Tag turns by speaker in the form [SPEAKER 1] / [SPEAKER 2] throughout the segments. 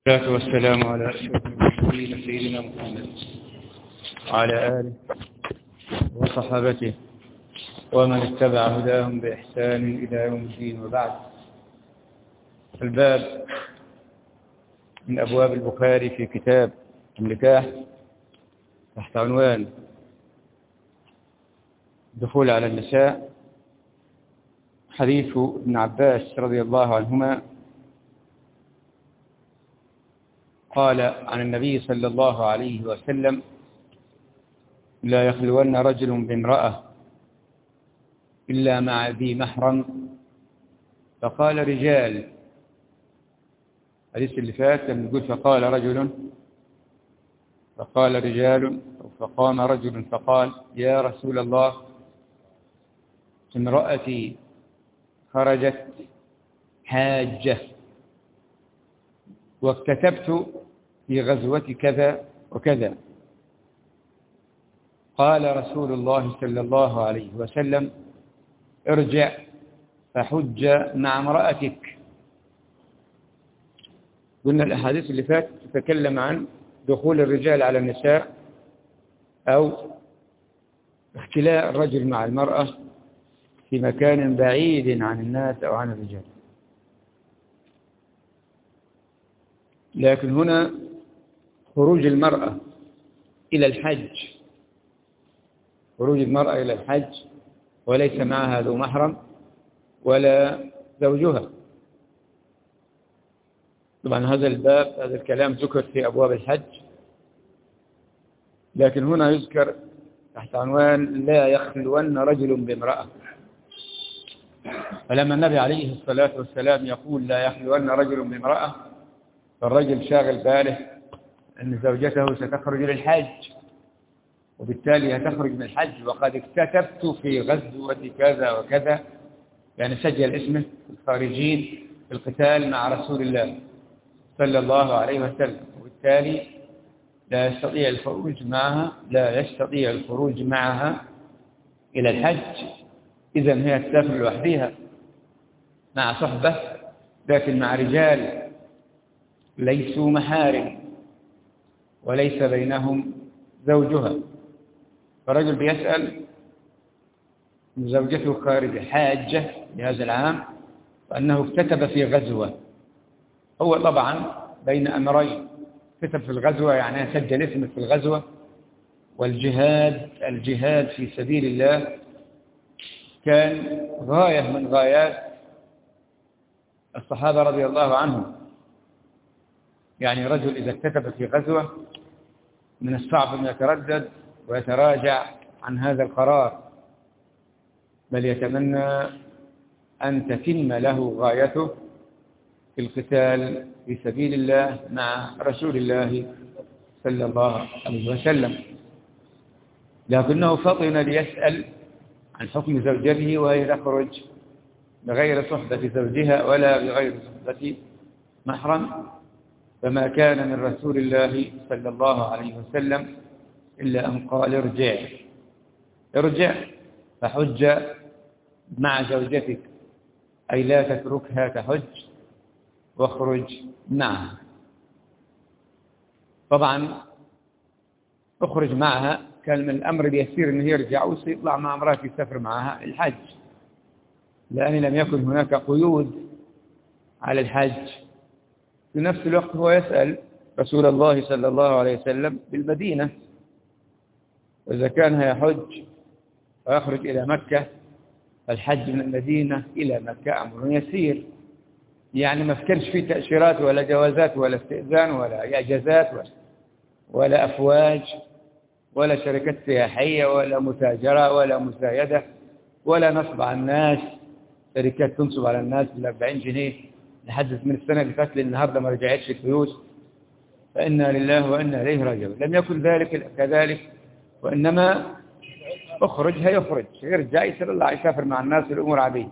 [SPEAKER 1] والصلاة والسلام على أشرف المرسلين سيدنا محمد وعلى آله وصحابته ومن اتبع هداهم بإحسان إلى يوم الدين. وبعد، الباب من أبواب البخاري في كتاب النكاح تحت عنوان الدخول على النساء. حديث ابن عباس رضي الله عنهما قال عن النبي صلى الله عليه وسلم: لا يخلون رجل بامرأة إلا مع ذي محرم. فقال رجال. الحديث اللي فات لما يقول فقال رجل، فقال رجال، فقام رجل فقال: يا رسول الله، امرأتي خرجت حاجة واكتتبت في غزوة كذا وكذا. قال رسول الله صلى الله عليه وسلم: ارجع فحج مع امرأتك. قلنا الأحاديث اللي فاتت تتكلم عن دخول الرجال على النساء أو اختلاء الرجل مع المرأة في مكان بعيد عن الناس أو عن الرجال. لكن هنا خروج المرأة إلى الحج، خروج المرأة إلى الحج وليس معها ذو محرم ولا زوجها. طبعا هذا الباب، هذا الكلام ذكر في أبواب الحج، لكن هنا يذكر تحت عنوان لا يخلون رجل بامرأة. فلما النبي عليه الصلاة والسلام يقول لا يخلون رجل بامرأة، فالرجل شاغل باله أن زوجته ستخرج للحج، وبالتالي هتخرج من الحج وقد اكتتبت في غزوة كذا وكذا، يعني سجل اسمه في الخارجين في القتال مع رسول الله صلى الله عليه وسلم، وبالتالي لا يستطيع الخروج معها إلى الحج. إذن هي تسافر لوحدها مع صحبة، لكن مع رجال ليسوا محارم وليس بينهم زوجها. فرجل بيسأل زوجته خارج حاجة لهذا العام، وأنه اكتتب في غزوة. هو طبعا بين أمرين: كتب في الغزوة يعني سجل اسمه في الغزوة، الجهاد في سبيل الله كان غاية من غايات الصحابة رضي الله عنهم. يعني رجل إذا اكتتب في غزوة من الصعب أن يتردد ويتراجع عن هذا القرار، بل يتمنى أن تتم له غايته في القتال في سبيل الله مع رسول الله صلى الله عليه وسلم. لكنه فطن ليسأل عن حكم زوجته وهي تخرج بغير صحبة زوجها ولا بغير صحبة محرم، فما كان من رسول الله صلى الله عليه وسلم إلا أن قال: ارجع فحج مع زوجتك، أي لا تتركها تحج واخرج معها. طبعا اخرج معها كان من الأمر اليسير أنه يرجع ويطلع مع امرأة يسافر معها الحج، لأن لم يكن هناك قيود على الحج. في نفس الوقت هو يسأل رسول الله صلى الله عليه وسلم بالمدينة، وإذا كان يحج ويخرج إلى مكة، الحج من المدينة إلى مكة أمر يسير، يعني ما فكرش فيه تأشيرات ولا جوازات ولا استئذان ولا إجازات ولا أفواج ولا شركات سياحية ولا متاجرة ولا مسايدة ولا نصب على الناس، شركات تنصب على الناس ب40 جنيه لحد من السنة اللي فاتت للنهارده ما رجعتش الفلوس، فإنا لله وإنا إليه راجعون. لم يكن ذلك كذلك، وإنما هيخرج يرجع يسافر مع الناس، الأمور عادية.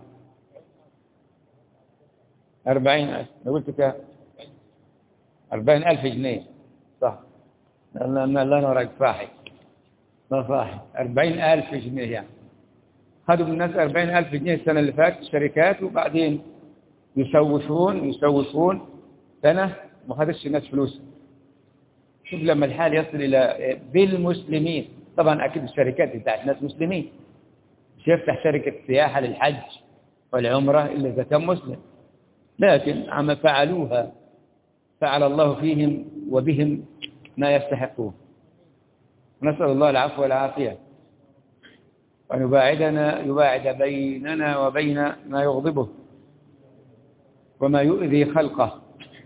[SPEAKER 1] 40,000 لو قلت كده 40,000 جنيه صح؟ لا نورك صاحي ما صاحي 40,000 جنيه، يعني خدوا من الناس 40,000 جنيه السنة اللي فاتت الشركات، وبعدين يسوسون سنة ما خدش الناس فلوس. شوف لما الحال يصل إلى بالمسلمين، طبعا أكيد الشركات بتاعت ناس مسلمين، مش يفتح شركة سياحة للحج والعمرة إلا إذا كان مسلم، لكن عما فعلوها فعل الله فيهم وبهم ما يستحقون. نسأل الله العفو والعافية، وأن يباعد بيننا وبين ما يغضبه وما يؤذي خلقه.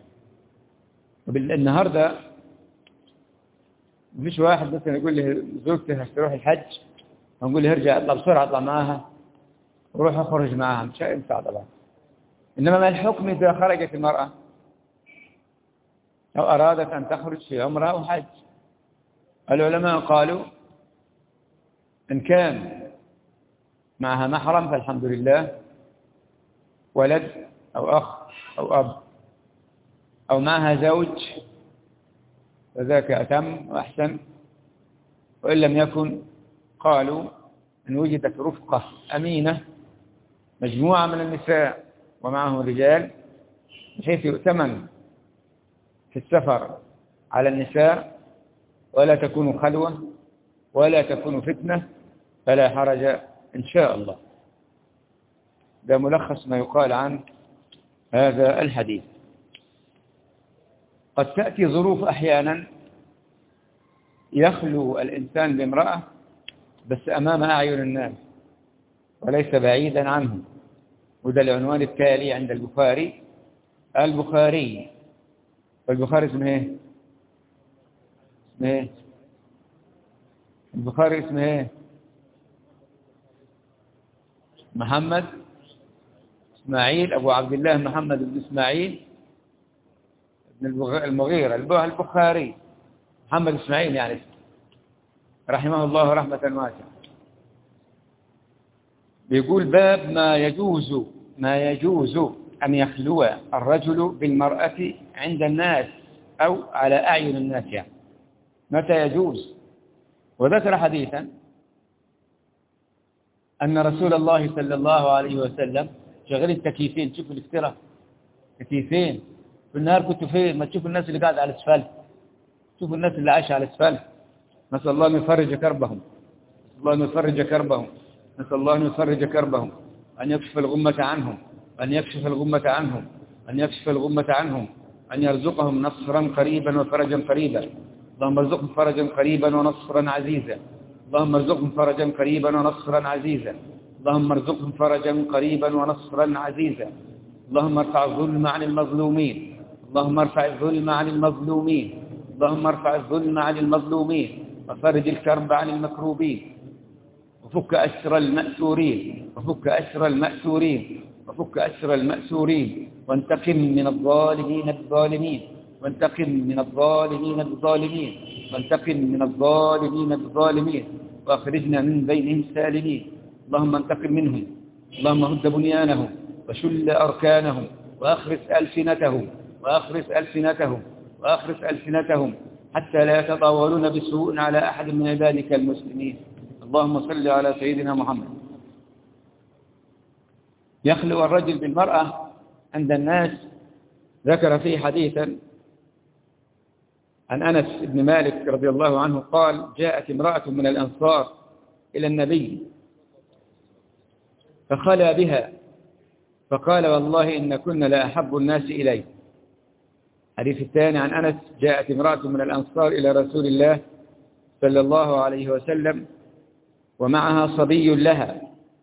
[SPEAKER 1] النهاردة مفيش واحد مثلا يقول لي زوجتي هتروح الحج، ونقول لي ارجع اطلع بسرعة اطلع معاها وروح اخرج معاها، مش هينفع طبعا. إنما ما الحكم إذا خرجت المرأة أو أرادت أن تخرج في عمرة أو حج؟ العلماء قالوا إن كان معها محرم فالحمد لله، ولد أو أخ أو أب، أو معها زوج فذاك أتم وأحسن. وإن لم يكن قالوا إن وجدت رفقة أمينة مجموعة من النساء ومعهم رجال بحيث يؤتمن في السفر على النساء ولا تكون خلوة ولا تكون فتنة، فلا حرج إن شاء الله. ده ملخص ما يقال عن هذا الحديث. قد تأتي ظروف أحيانا يخلو الإنسان بامرأة بس أمام أعين الناس وليس بعيدا عنهم، وده العنوان التالي عند البخاري. والبخاري اسمه ايه؟ البخاري اسمه ايه؟ محمد إسماعيل أبو عبد الله محمد بن إسماعيل بن المغيرة البخاري، محمد إسماعيل يعني، رحمه الله رحمة واسعة. بيقول باب ما يجوز أن يخلو الرجل بالمرأة عند الناس أو على أعين الناس، يعني متى يجوز. وذكر حديثا أن رسول الله صلى الله عليه وسلم شغل التكييفين، شوفوا الافتراء، تكييفين في النهار كنتوا فين؟ ما تشوفوا الناس اللي قاعدة على الاسفل، شوفوا الناس اللي عايشة على الاسفل. نسأل الله أن يفرج كربهم، نسأل الله أن يفرج كربهم، أن يكشف الغمة عنهم، أن يرزقهم نصرا قريبا وفرجا قريبا. اللهم ارزقهم فرجا قريبا ونصرا عزيزا، اللهم ارزقهم فرجا قريبا ونصرا عزيزا، اللهم ارزقهم فرجا قريبا ونصرا عزيزا. اللهم ارفع الظلم عن المظلومين، اللهم ارفع الظلم عن المظلومين، اللهم ارفع الظلم عن المظلومين، وفرج الكرب عن المكروبين، وفك أسر المأسورين، وانتقم من الظالمين بالظالمين، وأخرجنا من بينهم سالمين. اللهم انتقم منهم، اللهم هد بنيانهم وشل أركانهم وأخرس ألسنتهم حتى لا يتطاولون بسوء على أحد من عبادك المسلمين. اللهم صل على سيدنا محمد. يخلو الرجل بالمرأة عند الناس. ذكر فيه حديثا عن أنس بن مالك رضي الله عنه قال: جاءت امرأة من الأنصار إلى النبي فخلى بها فقال: والله إن كنا لأحب الناس إلي. الحديث الثاني عن أنس: جاءت امرأة من الأنصار إلى رسول الله صلى الله عليه وسلم ومعها صبي لها،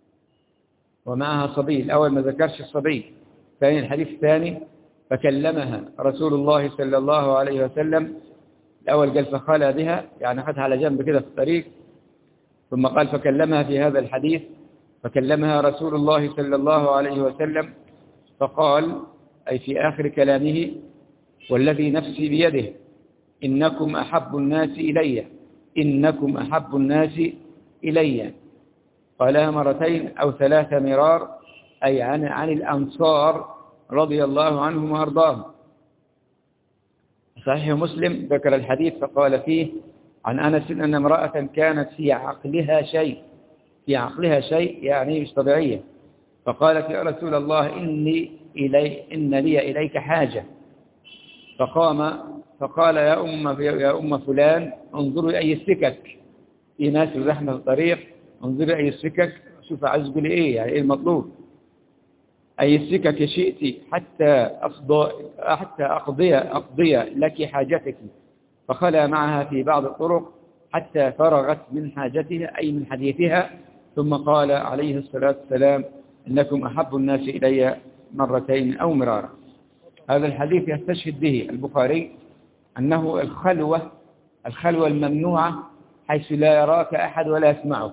[SPEAKER 1] الأول ما ذكرش الصبي. ثاني الحديث الثاني: فكلمها رسول الله صلى الله عليه وسلم. الأول قال فخلى بها، يعني أخذها على جنب كده في الطريق، ثم قال فكلمها في هذا الحديث. فكلمها رسول الله صلى الله عليه وسلم فقال، أي في آخر كلامه: والذي نفسي بيده إنكم أحب الناس إلي. قالها مرتين أو 3 مرار، أي عن الأنصار رضي الله عنهم وأرضاهم. صحيح مسلم ذكر الحديث فقال فيه عن أنس أن امرأة كانت في عقلها شيء يعني مش طبيعية، فقالت: يا رسول الله إن لي إليك حاجة، فقام فقال يا أم فلان انظروا أي السكك، في ناس زحمة في الطريق، انظروا أي السكك، شوف عايز لي إيه، يعني إيه المطلوب، أي السكك شئت حتى أقضي لك حاجتك. فخلى معها في بعض الطرق حتى فرغت من حاجتها أي من حديثها، ثم قال عليه الصلاة والسلام إنكم أحب الناس إلي مرتين أو مرارا. هذا الحديث يستشهد به البخاري أنه الخلوة الممنوعة حيث لا يراك أحد ولا يسمعك.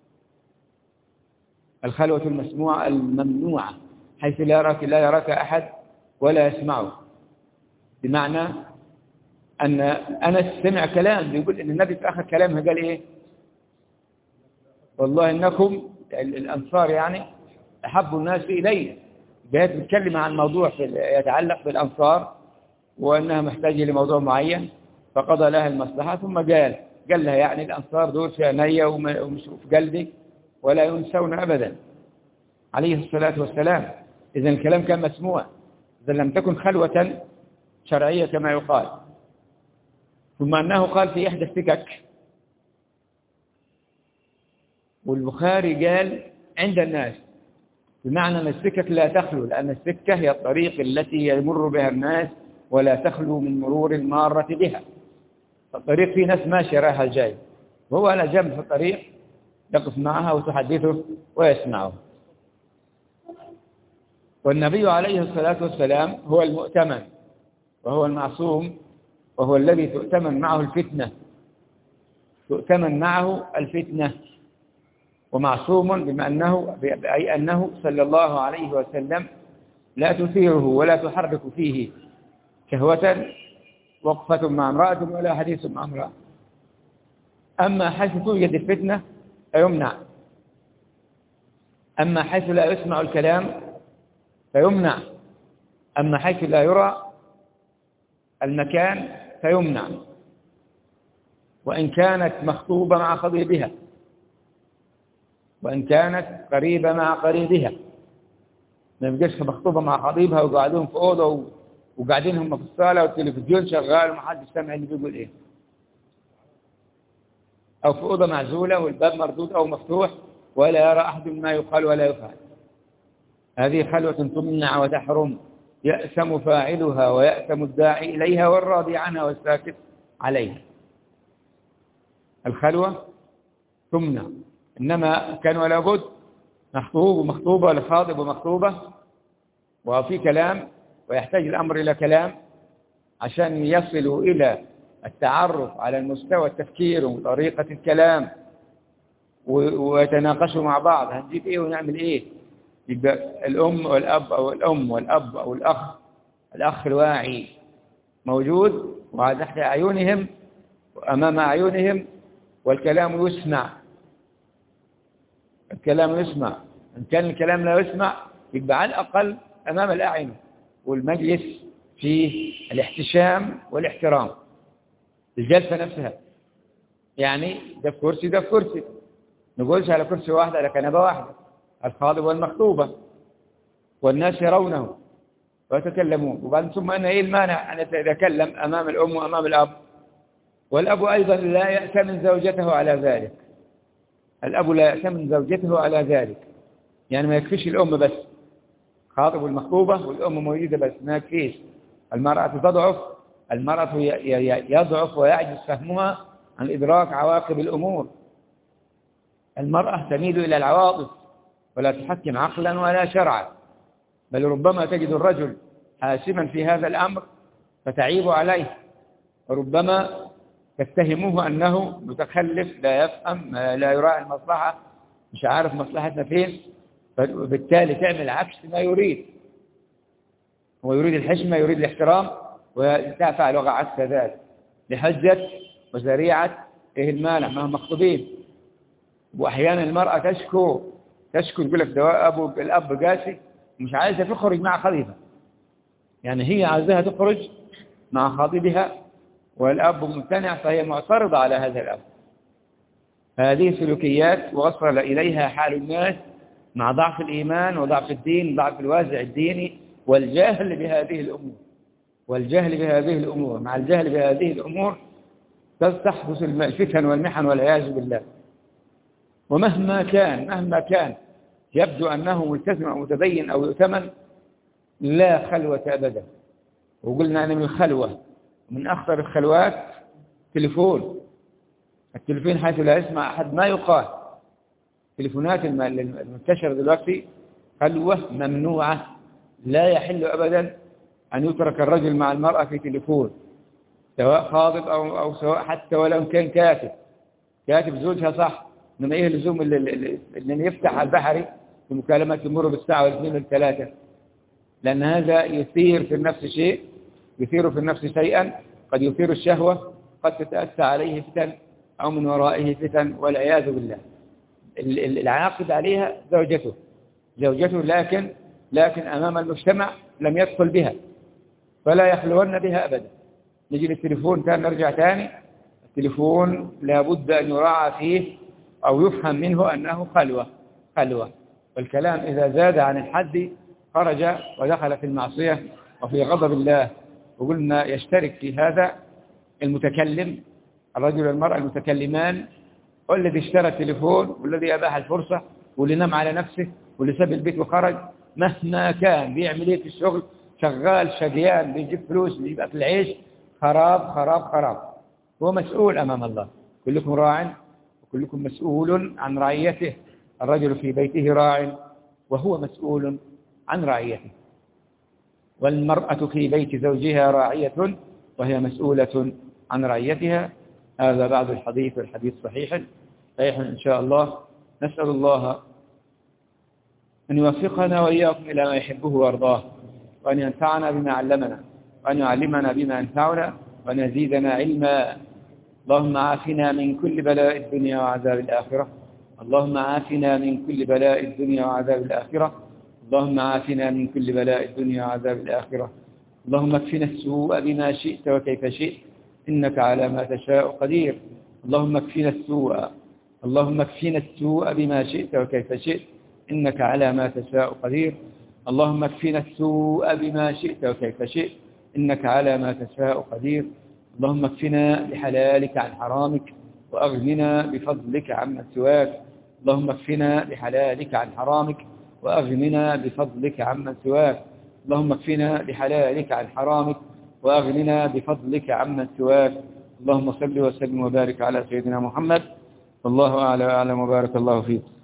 [SPEAKER 1] الخلوة الممنوعة حيث لا يراك أحد ولا يسمعك، بمعنى أن أنس سمع كلام بيقول إن النبي في آخر كلامه قال إيه؟ والله إنكم الأنصار يعني أحب الناس إلي. جاءت بتكلم عن موضوع يتعلق بالأنصار وأنها محتاجة لموضوع معين، فقضى لها المصلحة ثم قال لها يعني الأنصار دول في عيني ومش في قلبي ولا ينسون أبدا عليه الصلاة والسلام. إذن الكلام كان مسموع، إذن لم تكن خلوة شرعية كما يقال. ثم أنه قال في إحدى السكك، والبخاري قال عند الناس، بمعنى أن السكك لا تخلو، لأن السكة هي الطريق التي يمر بها الناس ولا تخلو من مرور المارة بها. الطريق فيه ناس ماشية رايحة جاي، وهو على جنب في الطريق يقف معها وتحدثه ويسمعه. والنبي عليه الصلاة والسلام هو المؤتمن وهو المعصوم، وهو الذي تؤتمن معه الفتنة، ومعصوم بأي أنه صلى الله عليه وسلم لا تثيره ولا تحرك فيه شهوة وقفة مع امرأة ولا حديث مع امرأة. أما حيث توجد الفتنة فيمنع، أما حيث لا يسمع الكلام فيمنع، أما حيث لا يرى المكان فيمنع، وإن كانت مخطوبة مع خطيبها، وإن كانت قريبة مع قريبها. ما يبقاش مخطوبة مع خطيبها وقاعدين في أوضة وقاعدين هم في الصالة والتلفزيون شغال ومحدش سامع اللي بيقول إيه، أو في أوضة معزولة والباب مردود أو مفتوح ولا يرى أحد ما يقال ولا يفعل. هذه خلوة تمنع وتحرم، يأثم فاعلها ويأثم الداعي إليها والراضي عنها والساكت عليها. الخلوة تمنع، إنما كان ولا بد مخطوب ومخطوبة ولا خاطب ومخطوبة وفي كلام، ويحتاج الأمر إلى كلام عشان يصلوا إلى التعرف على المستوى التفكير وطريقة الكلام ويتناقشوا مع بعض هنجيب إيه ونعمل إيه. يبقى الأم والأب أو الأم والأب أو الأخ الواعي موجود وهذا تحت أعينهم وأمام أعينهم، والكلام يسمع. الكلام يسمع، إن كان الكلام لا يسمع يبقى على الأقل أمام الأعين، والمجلس فيه الاحتشام والاحترام. الجلسة نفسها يعني ده في كرسي ده في كرسي، نقولش على كرسي واحد على كنبة واحدة، الخاطب والمخطوبة والناس يرونه ويتكلمون. وبعد ثم أن إيه المانع أن يتكلم أمام الأم وأمام الأب، والأب أيضا لا يأتمن زوجته على ذلك. الأب لا يأتمن زوجته على ذلك، يعني ما يكفيش الأم بس، خاطب والمخطوبة والأم موجودة بس ما يكفيش. المرأة تضعف، المرأة يضعف ويعجز فهمها عن إدراك عواقب الأمور. المرأة تميل إلى العواطف ولا تحكم عقلا ولا شرعا، بل ربما تجد الرجل حاسما في هذا الأمر فتعيب عليه، وربما تتهمه أنه متخلف لا يفهم لا يراعي المصلحة، مش عارف مصلحتنا فين، وبالتالي تعمل عكس ما يريد. هو يريد الحشمة يريد الاحترام وتفعل وقع عكس ذلك لحجة وذريعة إيه المانع ما هم مخطوبين. وأحيانا المرأة تشكو تقول لك ده الأب قاسي مش عايزة تخرج مع خطيبها، يعني هي عايزاها تخرج مع خطيبها والأب ممتنع، فهي معترضة على هذا الأب. هذه سلوكيات وصل إليها حال الناس مع ضعف الإيمان وضعف الدين، ضعف الوازع الديني والجهل بهذه الأمور. والجهل بهذه الأمور. مع الجهل بهذه الأمور تحدث الفتن والمحن والعياذ بالله. ومهما كان يبدو أنه ملتزم أو متدين أو يؤتمن، لا خلوة أبدا. وقلنا أن من الخلوة من أخطر الخلوات التليفون حيث لا يسمع أحد ما يقال. التليفونات المنتشرة دلوقتي خلوة ممنوعة، لا يحل أبدا أن يترك الرجل مع المرأة في تليفون، سواء خاطب أو سواء حتى ولو كان كاتب زوجها صح. من إيه اللزوم اللي يفتح على البحري في مكالمة تمر بالساعة والاثنين والثلاثة؟ لأن هذا يثير في النفس شيئا قد يثير الشهوة، قد تتأتى عليه فتن أو من ورائه فتن والعياذ بالله. العاقد عليها زوجته لكن أمام المجتمع لم يدخل بها، فلا يخلون بها أبدا. نجي للتليفون نرجع تاني. التليفون لابد أن يراعى فيه أو يفهم منه أنه خلوة. والكلام إذا زاد عن الحد خرج ودخل في المعصية وفي غضب الله. وقلنا يشترك في هذا المتكلم، الرجل والمرأة المتكلمان، والذي اشترى التليفون والذي أباح الفرصة واللي نام على نفسه واللي ساب البيت وخرج. مهما كان بيعمل ايه في الشغل، شغال شقيان بيجيب فلوس بيجيب أكل عيش، خراب. هو مسؤول أمام الله. كلكم راع وكلكم مسؤول عن رعيته. الرجل في بيته راع وهو مسؤول عن رعيته، والمرأة في بيت زوجها راعية وهي مسؤولة عن رعيتها. هذا بعد الحديث، والحديث صحيح إن شاء الله. نسأل الله أن يوفقنا وإياكم إلى ما يحبه ويرضاه، وأن ينفعنا بما علمنا، وأن يعلمنا بما ينفعنا، وأن يزيدنا علما. اللهم عافنا من كل بلاء الدنيا وعذاب الآخرة. اللهم عافنا من كل بلاء الدنيا وعذاب الآخرة. اللهم عافنا من كل بلاء الدنيا وعذاب الآخرة. اللهم اكفنا السوء بما شئت وكيف شئت، إنك على ما تشاء قدير. اللهم اكفنا السوء بما شئت وكيف شئت، إنك على ما تشاء قدير. اللهم اكفنا السوء بما شئت وكيف شئت، إنك على ما تشاء قدير. اللهم اكفنا بحلالك عن حرامك، وأغننا بفضلك عمن سواك. اللهم اكفنا بحلالك عن حرامك، وأغننا بفضلك عمن سواك. اللهم اكفنا بحلالك عن حرامك، وأغننا بفضلك عمن سواك. اللهم صل وسلم وبارك على سيدنا محمد. والله أعلى وأعلم، وبارك الله فيك.